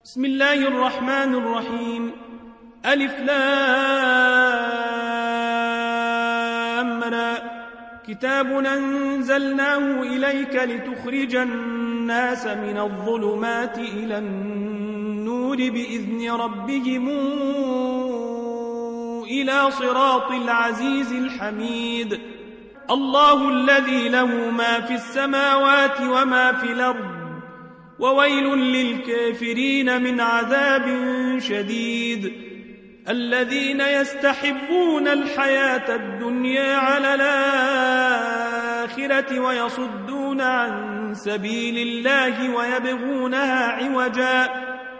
بسم الله الرحمن الرحيم. ألف لام را. كتاب أنزلناه إليك لتخرج الناس من الظلمات إلى النور بإذن ربهم إلى صراط العزيز الحميد. الله الذي له ما في السماوات وما في الأرض وويل للكافرين من عذاب شديد. الذين يستحبون الحياة الدنيا على الآخرة ويصدون عن سبيل الله ويبغونها عوجا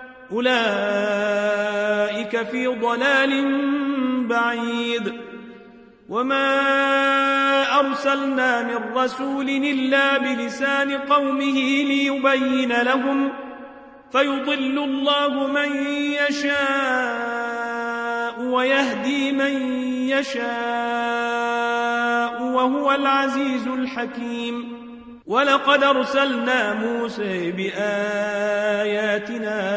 أولئك في ضلال بعيد. وما أرسلنا من رسول إلا بلسان قومه ليبين لهم فيضل الله من يشاء ويهدي من يشاء وهو العزيز الحكيم. ولقد أرسلنا موسى بآياتنا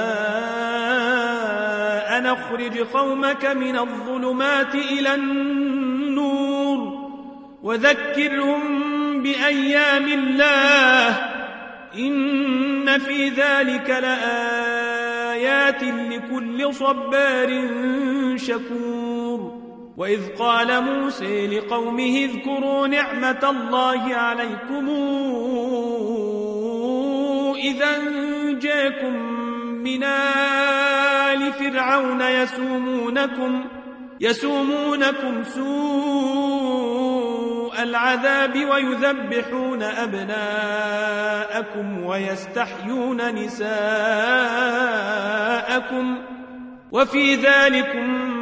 أن أخرج قومك من الظلمات إلى النور وذكرهم بأيام الله إن في ذلك لآيات لكل صبار شكور. وإذ قال موسى لقومه اذكروا نعمة الله عليكم إذا أنجاكم من آل فرعون يسومونكم سوء العذاب ويذبحون أبناءكم ويستحيون نساءكم وفي ذلكم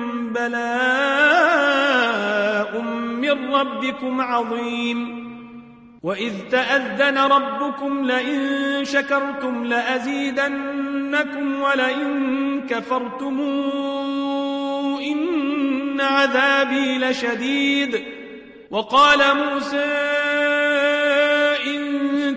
بلاء من ربكم عظيم. وإذ تأذن ربكم لئن شكرتم لأزيدنكم ولئن كفرتم إن عذابي لشديد. وقال موسى إن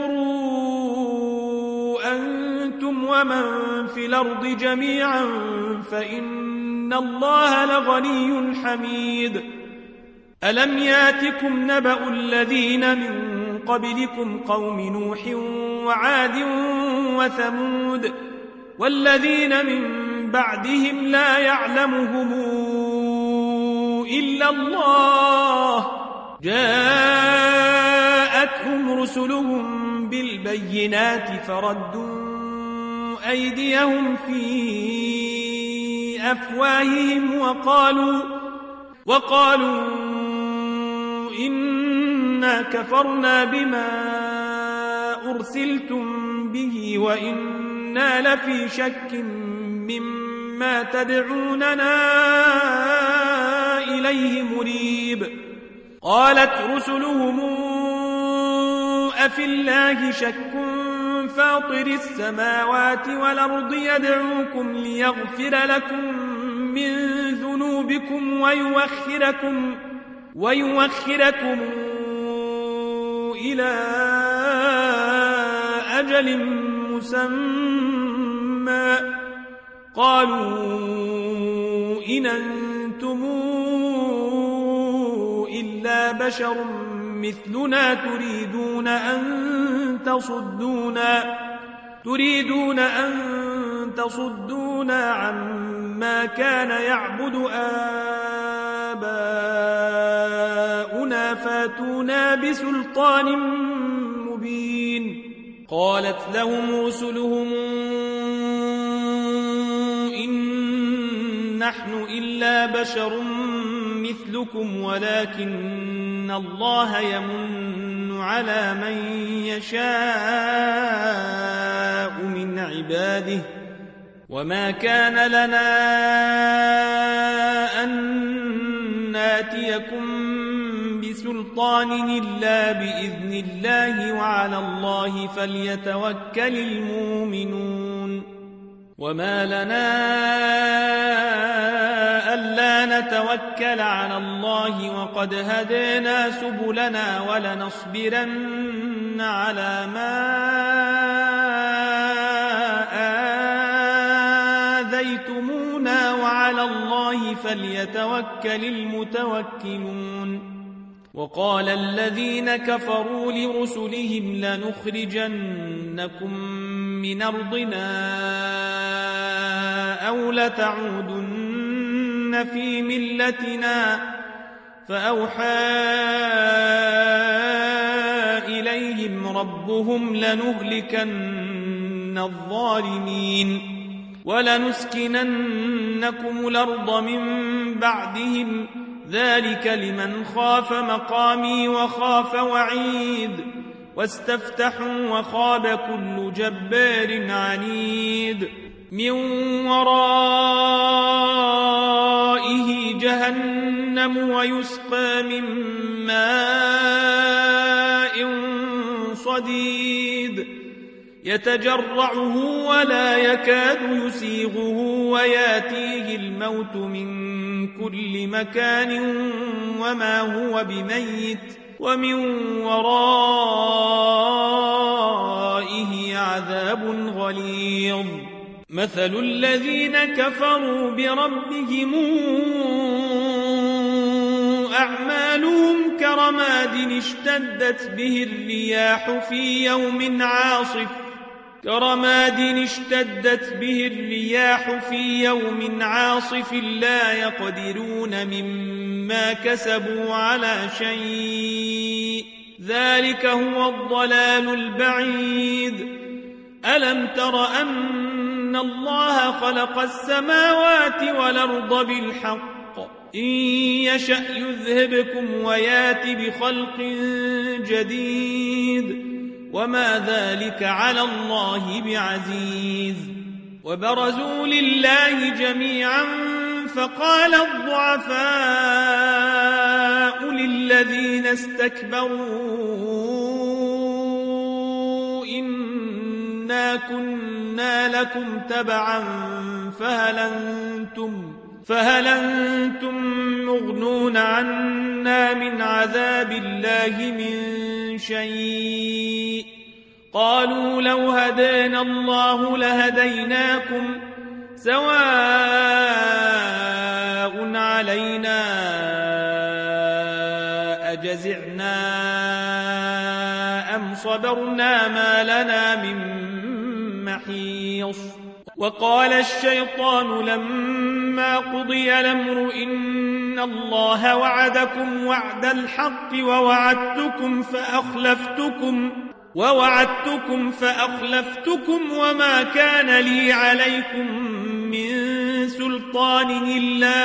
تكفروا أنتم ومن في الأرض جميعا فإن الله لغني حميد. ألم ياتكم نبأ الذين من قبلكم قوم نوح وعاد وثمود والذين من بعدهم لا يعلمهم إلا الله جاءتهم رسلهم بالبينات فردوا أيديهم في أفواههم وقالوا إنا كفرنا بما أرسلتم به وإنا لفي شك مما تدعوننا إليه مريب. قالت رسلهم أفي الله شك فاطر السماوات والأرض يدعوكم ليغفر لكم من ذنوبكم ويوخركم إلى أجل مسمى قالوا إن أنتم إلا بشر مثلنا تريدون أن تصدونا عما كان يعبد آباؤنا فاتونا بسلطان مبين. قالت لهم رسلهم إن نحن إلا بشر مثلكم ولكن الله يمن على من يشاء من عباده وما كان لنا أن ناتيكم بسلطان إلا بإذن الله وعلى الله فليتوكل المؤمنون. وما لنا ألا نتوكل على الله وقد هدينا سبلنا ولنصبرن على ما آذيتمونا وعلى الله فليتوكل المتوكلون. وقال الذين كفروا لرسلهم لنخرجنكم من أرضنا أو لتعودن في ملتنا فأوحى إليهم ربهم لنهلكن الظالمين ولنسكننكم الأرض من بعدهم ذلك لمن خاف مقامي وخاف وعيد واستفتحوا وخاب كل جبار عنيد من ورائه جهنم ويسقى من ماء صديد يتجرعه ولا يكاد يسيغه وياتيه الموت من كل مكان وما هو بميت ومن ورائه عذاب غليظ. مثل الذين كفروا بربهم أعمالهم كرماد اشتدت به الرياح في يوم عاصف لا يقدرون مما كسبوا على شيء ذلك هو الضلال البعيد. ألم تر أن الله خلق السماوات والأرض بالحق إن يشأ يذهبكم ويات بخلق جديد وما ذلك على الله بعزيز. وبرزوا لله جميعا فقال الضعفاء للذين استكبروا إنا كنا لكم تبعا فهل أنتم مغنون عنا من عذاب الله من شيء قالوا لو هدانا الله لهديناكم سواء علينا أجزعنا أم صبرنا ما لنا من محيص. وقال الشيطان لما قضي الأمر إن الله وعدكم وعد الحق ووعدتكم فأخلفتكم وما كان لي عليكم من سلطان إلا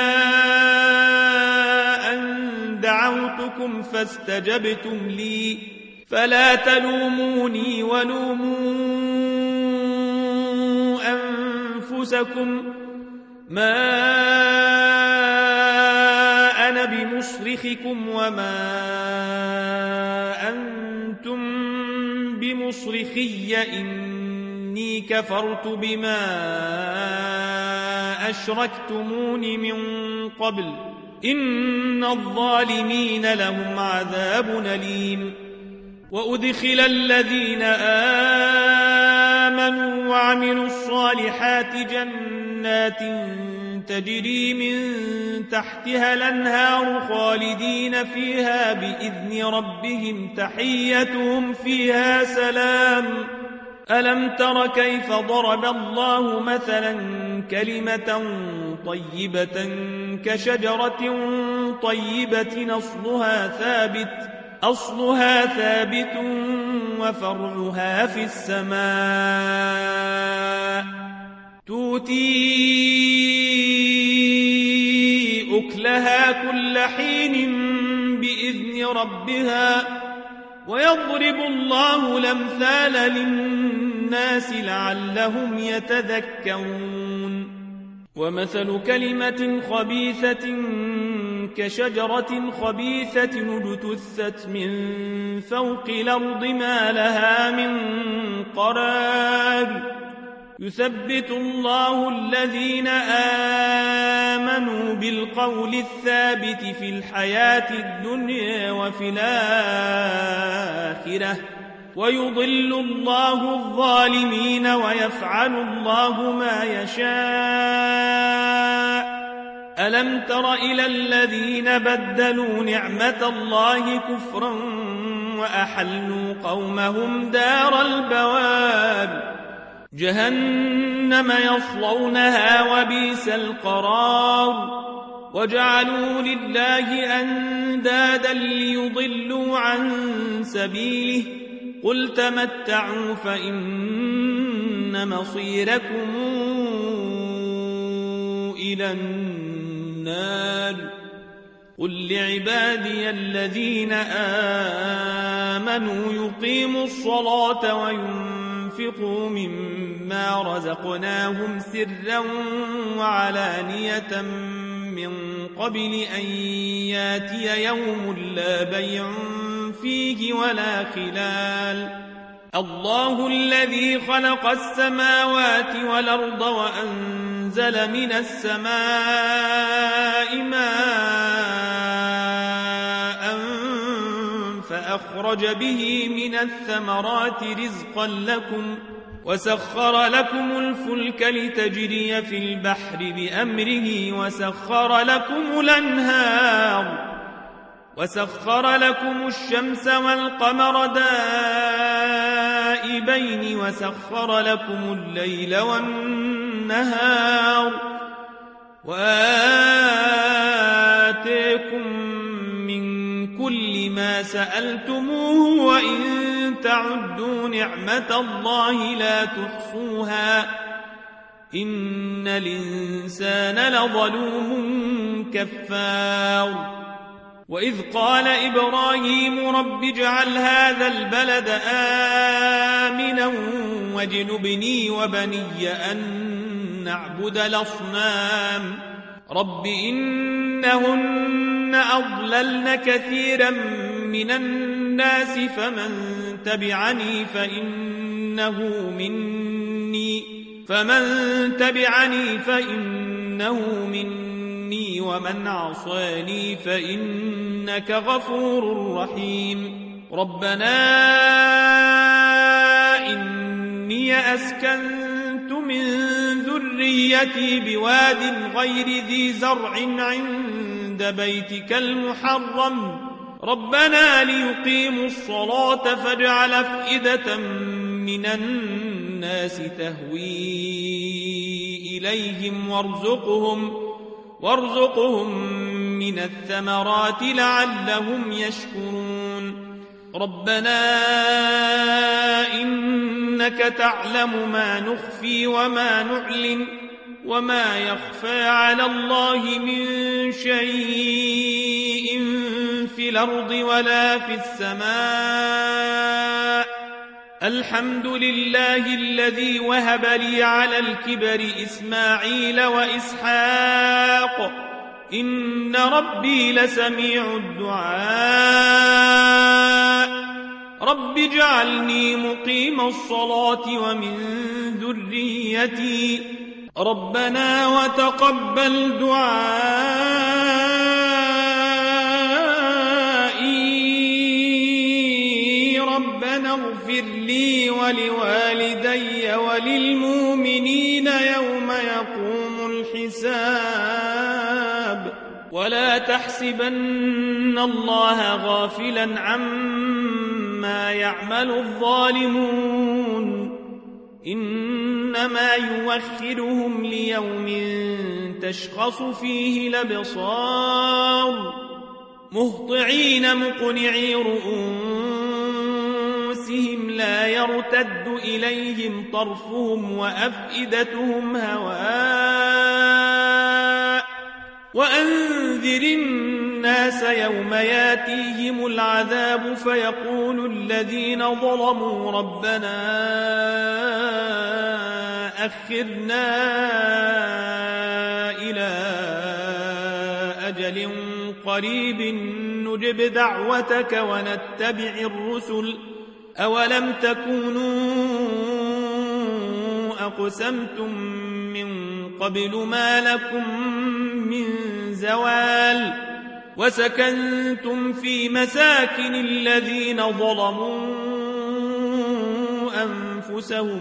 أن دعوتكم فاستجبتم لي فلا تلوموني ولوموا أنفسكم ما أنا بمصرخكم وما أنتم بمصرخي إني كفرت بما أشركتمون من قبل إن الظالمين لهم عذاب أليم. وأدخل الذين آمنوا وعملوا الصالحات جنات تجري من تحتها الأنهار خالدين فيها بإذن ربهم تحيتهم فيها سلام. ألم تر كيف ضرب الله مثلا كلمة طيبة كشجرة طيبة أصلها ثابت وفرعها في السماء تؤتي أكلها كل حين بإذن ربها ويضرب الله الأمثال للناس لعلهم يتذكرون. ومثل كلمة خبيثة كشجرة خبيثة اجتثت من فوق الأرض ما لها من قرار يثبت الله الذين آمنوا بالقول الثابت في الحياة الدنيا وفي الآخرة ويضل الله الظالمين ويفعل الله ما يشاء. ألم تر إلى الذين بدلوا نعمة الله كفرا وأحلوا قومهم دار البوار جهنم يصلونها وبئس القرار وجعلوا لله أندادا ليضلوا عن سبيله قل تمتعوا فإن مصيركم إلى النار قل لعبادي الذين آمنوا يقيموا الصلاة وينفقوا مما رزقناهم سرا وعلانية من قبل أن ياتي يوم لا بيع فيه ولا خلال الله الذي خلق السماوات والأرض وأنزل من السماء ماء فأخرج به من الثمرات رزقا لكم وسخر لكم الفلك لتجري في البحر بأمره وسخر لكم الأنهار وسخر لكم الشمس والقمر دائبين وسخر لكم الليل والنهار وآتيكم من كل ما سألتموه وإن تعدوا نعمة الله لا تحصوها إن الإنسان لظلوم كفار وإذ قال إبراهيم رب اجعل هذا البلد آمنا واجنبني وبني أن نعبد الأصنام رب إنهن أضللن كثيرا من الناس فمن تبعني فإنه مني ومن عصاني فإنك غفور رحيم ربنا إني أسكنت من ذريتي بواد غير ذي زرع عند بيتك المحرم ربنا ليقيموا الصلاة فاجعل أفئدة من الناس تهوي إليهم وارزقهم من الثمرات لعلهم يشكرون ربنا إنك تعلم ما نخفي وما نعلن وما يخفى على الله من شيء في الأرض ولا في السماء الحمد لله الذي وهب لي على الكبر إسماعيل وإسحاق إن ربي لسميع الدعاء رب اجعلني مقيم الصلاة ومن ذريتي ربنا وتقبل دعائي ربنا اغفر لي ولوالدي وللمؤمنين يوم يقوم الحساب ولا تحسبن الله غافلا عما يعمل الظالمون إنما يوخرهم ليوم تشخص فيه الأبصار مهطعين مقنعي رؤوسهم لا يرتد إليهم طرفهم وأفئدتهم هواء وأنذر الناس يوم ياتيهم العذاب فيقول الذين ظلموا ربنا أخرنا إلى أجل قريب نجب دعوتك ونتبع الرسل أولم تكونوا أقسمتم من قبل ما لكم من زوال وسكنتم في مساكن الذين ظلموا أنفسهم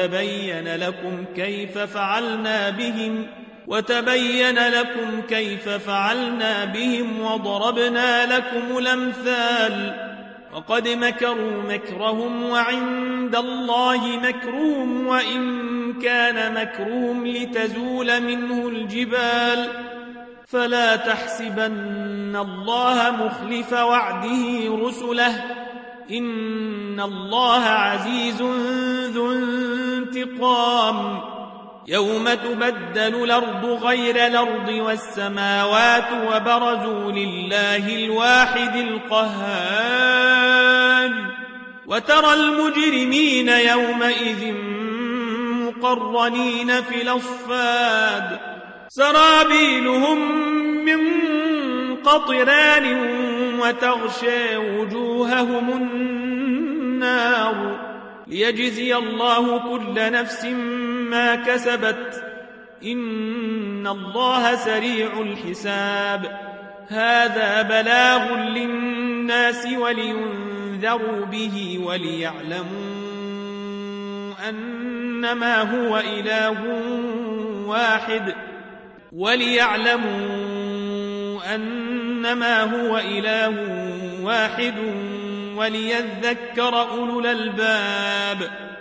وتبين لكم كيف فعلنا بهم وضربنا لكم الأمثال وقد مكروا مكرهم وعند الله مكرهم وإن كان مكرهم لتزول منه الجبال فلا تحسبن الله مخلف وعده رسله إن الله عزيز ذو انتقام يوم تبدل الأرض غير الأرض والسماوات وبرزوا لله الواحد القهار وترى المجرمين يومئذ مقرنين في الأصفاد سرابيلهم من قطران وتغشى وجوههم النار ليجزي الله كل نفس ما كسبت إن الله سريع الحساب هذا بلاغ للناس ولينذروا به وليعلموا أنما هو إله واحد وليذكر أولو الألباب